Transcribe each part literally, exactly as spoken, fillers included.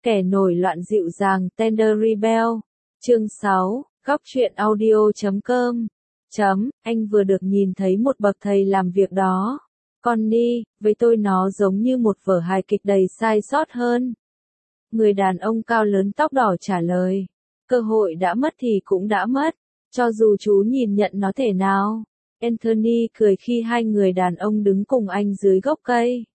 Kẻ nổi loạn dịu dàng Tender Rebel. Chương sáu, góc truyện audio chấm com. Chấm, anh vừa được nhìn thấy một bậc thầy làm việc đó. Connie, với tôi nó giống như một vở hài kịch đầy sai sót hơn. Người đàn ông cao lớn tóc đỏ trả lời. Cơ hội đã mất thì cũng đã mất, cho dù chú nhìn nhận nó thế nào. Anthony cười khi hai người đàn ông đứng cùng anh dưới gốc cây.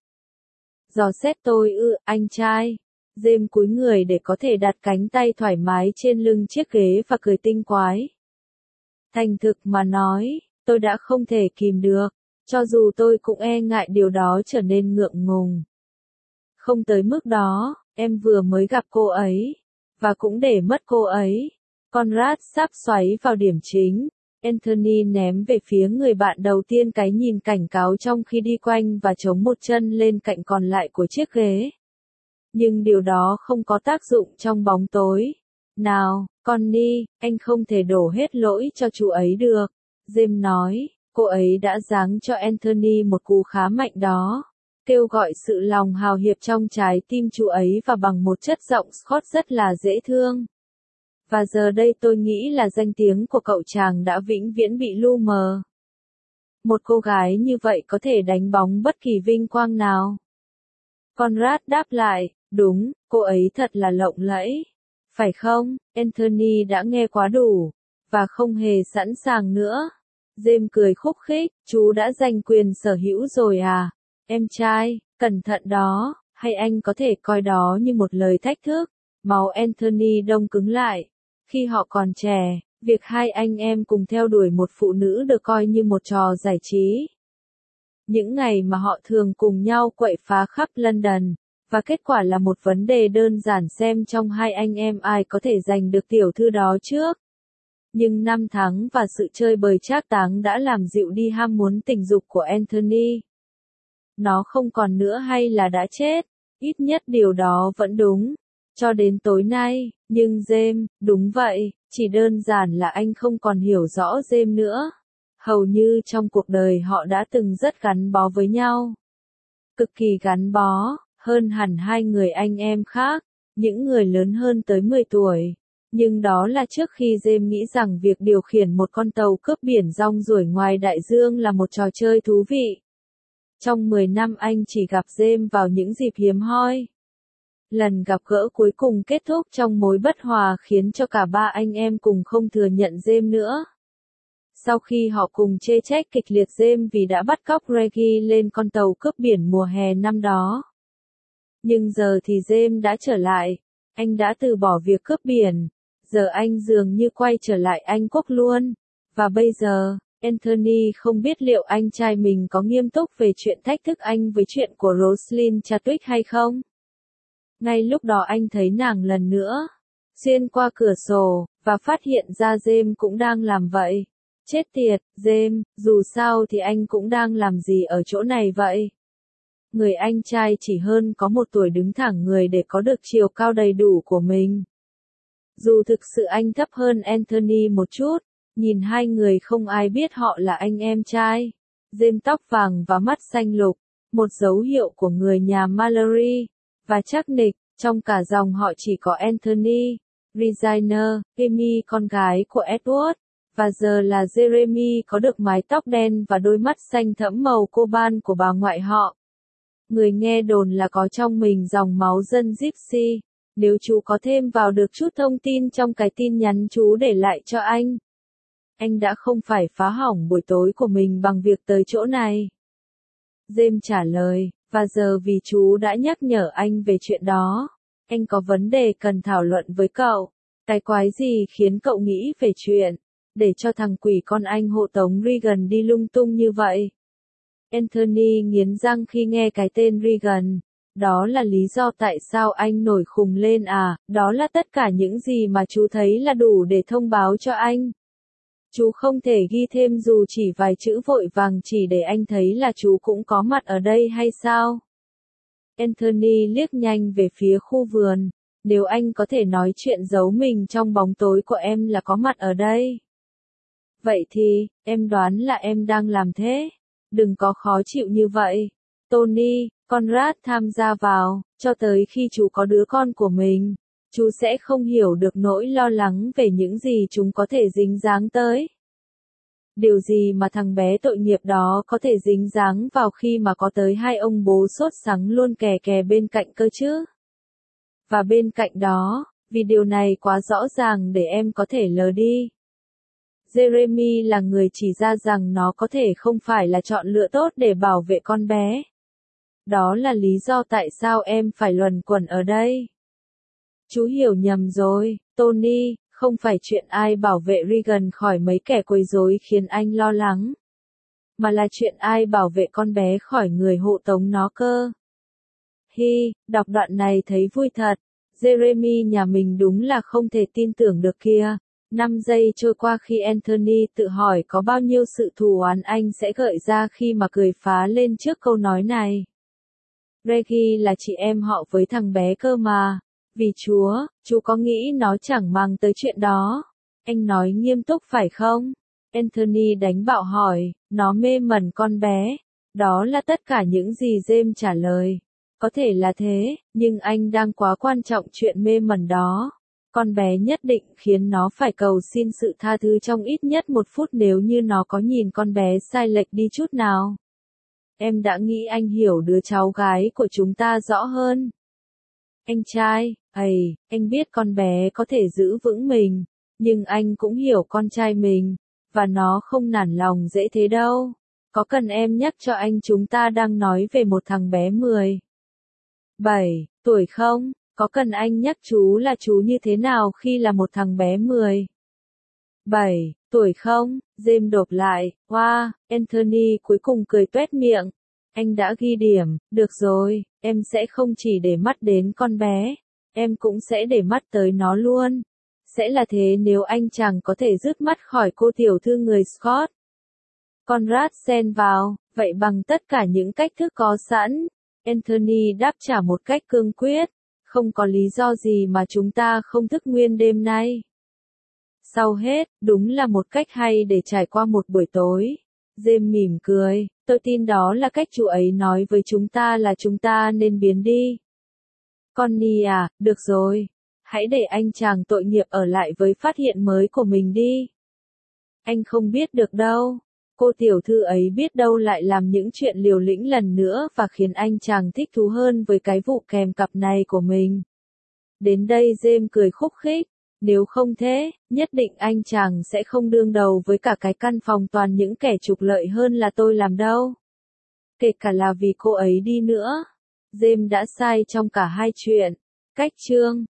Dò xét tôi ư, anh trai. James cúi người để có thể đặt cánh tay thoải mái trên lưng chiếc ghế và cười tinh quái. Thành thực mà nói, tôi đã không thể kìm được, cho dù tôi cũng e ngại điều đó trở nên ngượng ngùng. Không tới mức đó, em vừa mới gặp cô ấy, và cũng để mất cô ấy. Conrad sắp xoáy vào điểm chính. Anthony ném về phía người bạn đầu tiên cái nhìn cảnh cáo trong khi đi quanh và chống một chân lên cạnh còn lại của chiếc ghế. Nhưng điều đó không có tác dụng trong bóng tối. Nào, Connie, anh không thể đổ hết lỗi cho chú ấy được. James nói, cô ấy đã giáng cho Anthony một cú khá mạnh đó. Kêu gọi sự lòng hào hiệp trong trái tim chú ấy và bằng một chất giọng Scott rất là dễ thương. Và giờ đây tôi nghĩ là danh tiếng của cậu chàng đã vĩnh viễn bị lu mờ. Một cô gái như vậy có thể đánh bóng bất kỳ vinh quang nào. Conrad đáp lại, đúng, cô ấy thật là lộng lẫy. Phải không? Anthony đã nghe quá đủ, và không hề sẵn sàng nữa. James cười khúc khích, chú đã giành quyền sở hữu rồi à? Em trai, cẩn thận đó, hay anh có thể coi đó như một lời thách thức. Máu Anthony đông cứng lại. Khi họ còn trẻ, việc hai anh em cùng theo đuổi một phụ nữ được coi như một trò giải trí. Những ngày mà họ thường cùng nhau quậy phá khắp London, và kết quả là một vấn đề đơn giản xem trong hai anh em ai có thể giành được tiểu thư đó trước. Nhưng năm tháng và sự chơi bời trác táng đã làm dịu đi ham muốn tình dục của Anthony. Nó không còn nữa hay là đã chết, ít nhất điều đó vẫn đúng. Cho đến tối nay, nhưng James, đúng vậy, chỉ đơn giản là anh không còn hiểu rõ James nữa. Hầu như trong cuộc đời họ đã từng rất gắn bó với nhau. Cực kỳ gắn bó, hơn hẳn hai người anh em khác, những người lớn hơn tới mười tuổi. Nhưng đó là trước khi James nghĩ rằng việc điều khiển một con tàu cướp biển rong ruổi ngoài đại dương là một trò chơi thú vị. Trong mười năm anh chỉ gặp James vào những dịp hiếm hoi. Lần gặp gỡ cuối cùng kết thúc trong mối bất hòa khiến cho cả ba anh em cùng không thừa nhận James nữa. Sau khi họ cùng chê trách kịch liệt James vì đã bắt cóc Reggie lên con tàu cướp biển mùa hè năm đó. Nhưng giờ thì James đã trở lại, anh đã từ bỏ việc cướp biển, giờ anh dường như quay trở lại Anh Quốc luôn. Và bây giờ, Anthony không biết liệu anh trai mình có nghiêm túc về chuyện thách thức anh với chuyện của Roslyn Chadwick hay không. Ngay lúc đó anh thấy nàng lần nữa, xuyên qua cửa sổ, và phát hiện ra James cũng đang làm vậy. Chết tiệt, James, dù sao thì anh cũng đang làm gì ở chỗ này vậy? Người anh trai chỉ hơn có một tuổi đứng thẳng người để có được chiều cao đầy đủ của mình. Dù thực sự anh thấp hơn Anthony một chút, nhìn hai người không ai biết họ là anh em trai. James tóc vàng và mắt xanh lục, một dấu hiệu của người nhà Mallory. Và chắc nịch, trong cả dòng họ chỉ có Anthony, Regina, Amy con gái của Edward, và giờ là Jeremy có được mái tóc đen và đôi mắt xanh thẫm màu coban của bà ngoại họ. Người nghe đồn là có trong mình dòng máu dân Gypsy. Nếu chú có thêm vào được chút thông tin trong cái tin nhắn chú để lại cho anh, anh đã không phải phá hỏng buổi tối của mình bằng việc tới chỗ này. James trả lời. Và giờ vì chú đã nhắc nhở anh về chuyện đó, anh có vấn đề cần thảo luận với cậu. Cái quái gì khiến cậu nghĩ về chuyện để cho thằng quỷ con anh hộ tống Regan đi lung tung như vậy? Anthony nghiến răng khi nghe cái tên Regan. Đó là lý do tại sao anh nổi khùng lên à? Đó là tất cả những gì mà chú thấy là đủ để thông báo cho anh. Chú không thể ghi thêm dù chỉ vài chữ vội vàng chỉ để anh thấy là chú cũng có mặt ở đây hay sao? Anthony liếc nhanh về phía khu vườn. Nếu anh có thể nói chuyện giấu mình trong bóng tối của em là có mặt ở đây. Vậy thì, em đoán là em đang làm thế. Đừng có khó chịu như vậy. Tony, Conrad tham gia vào, cho tới khi chú có đứa con của mình, chú sẽ không hiểu được nỗi lo lắng về những gì chúng có thể dính dáng tới. Điều gì mà thằng bé tội nghiệp đó có thể dính dáng vào khi mà có tới hai ông bố sốt sắng luôn kè kè bên cạnh cơ chứ? Và bên cạnh đó, vì điều này quá rõ ràng để em có thể lờ đi. Jeremy là người chỉ ra rằng nó có thể không phải là chọn lựa tốt để bảo vệ con bé. Đó là lý do tại sao em phải luẩn quẩn ở đây. Chú hiểu nhầm rồi, Tony, không phải chuyện ai bảo vệ Regan khỏi mấy kẻ quấy rối khiến anh lo lắng. Mà là chuyện ai bảo vệ con bé khỏi người hộ tống nó cơ. Hi, đọc đoạn này thấy vui thật. Jeremy nhà mình đúng là không thể tin tưởng được kia. Năm giây trôi qua khi Anthony tự hỏi có bao nhiêu sự thù oán anh sẽ gợi ra khi mà cười phá lên trước câu nói này. Reggie là chị em họ với thằng bé cơ mà. Vì Chúa, chú có nghĩ nó chẳng mang tới chuyện đó? Anh nói nghiêm túc phải không? Anthony đánh bạo hỏi, nó mê mẩn con bé. Đó là tất cả những gì James trả lời. Có thể là thế, nhưng anh đang quá quan trọng chuyện mê mẩn đó. Con bé nhất định khiến nó phải cầu xin sự tha thứ trong ít nhất một phút nếu như nó có nhìn con bé sai lệch đi chút nào. Em đã nghĩ anh hiểu đứa cháu gái của chúng ta rõ hơn. Anh trai, ầy, anh biết con bé có thể giữ vững mình, nhưng anh cũng hiểu con trai mình, và nó không nản lòng dễ thế đâu. Có cần em nhắc cho anh chúng ta đang nói về một thằng bé mười bảy tuổi không? Có cần anh nhắc chú là chú như thế nào khi là một thằng bé mười bảy tuổi không? James đột lại, wow, Anthony cuối cùng cười tuét miệng. Anh đã ghi điểm, được rồi, em sẽ không chỉ để mắt đến con bé, em cũng sẽ để mắt tới nó luôn. Sẽ là thế nếu anh chàng có thể dứt mắt khỏi cô tiểu thư người Scott. Conrad xen vào, vậy bằng tất cả những cách thức có sẵn. Anthony đáp trả một cách cương quyết, không có lý do gì mà chúng ta không thức nguyên đêm nay. Sau hết, đúng là một cách hay để trải qua một buổi tối. James mỉm cười, tôi tin đó là cách chú ấy nói với chúng ta là chúng ta nên biến đi. Connie à, được rồi. Hãy để anh chàng tội nghiệp ở lại với phát hiện mới của mình đi. Anh không biết được đâu. Cô tiểu thư ấy biết đâu lại làm những chuyện liều lĩnh lần nữa và khiến anh chàng thích thú hơn với cái vụ kèm cặp này của mình. Đến đây James cười khúc khích. Nếu không thế, nhất định anh chàng sẽ không đương đầu với cả cái căn phòng toàn những kẻ trục lợi hơn là tôi làm đâu. Kể cả là vì cô ấy đi nữa. James đã sai trong cả hai chuyện. Cách chương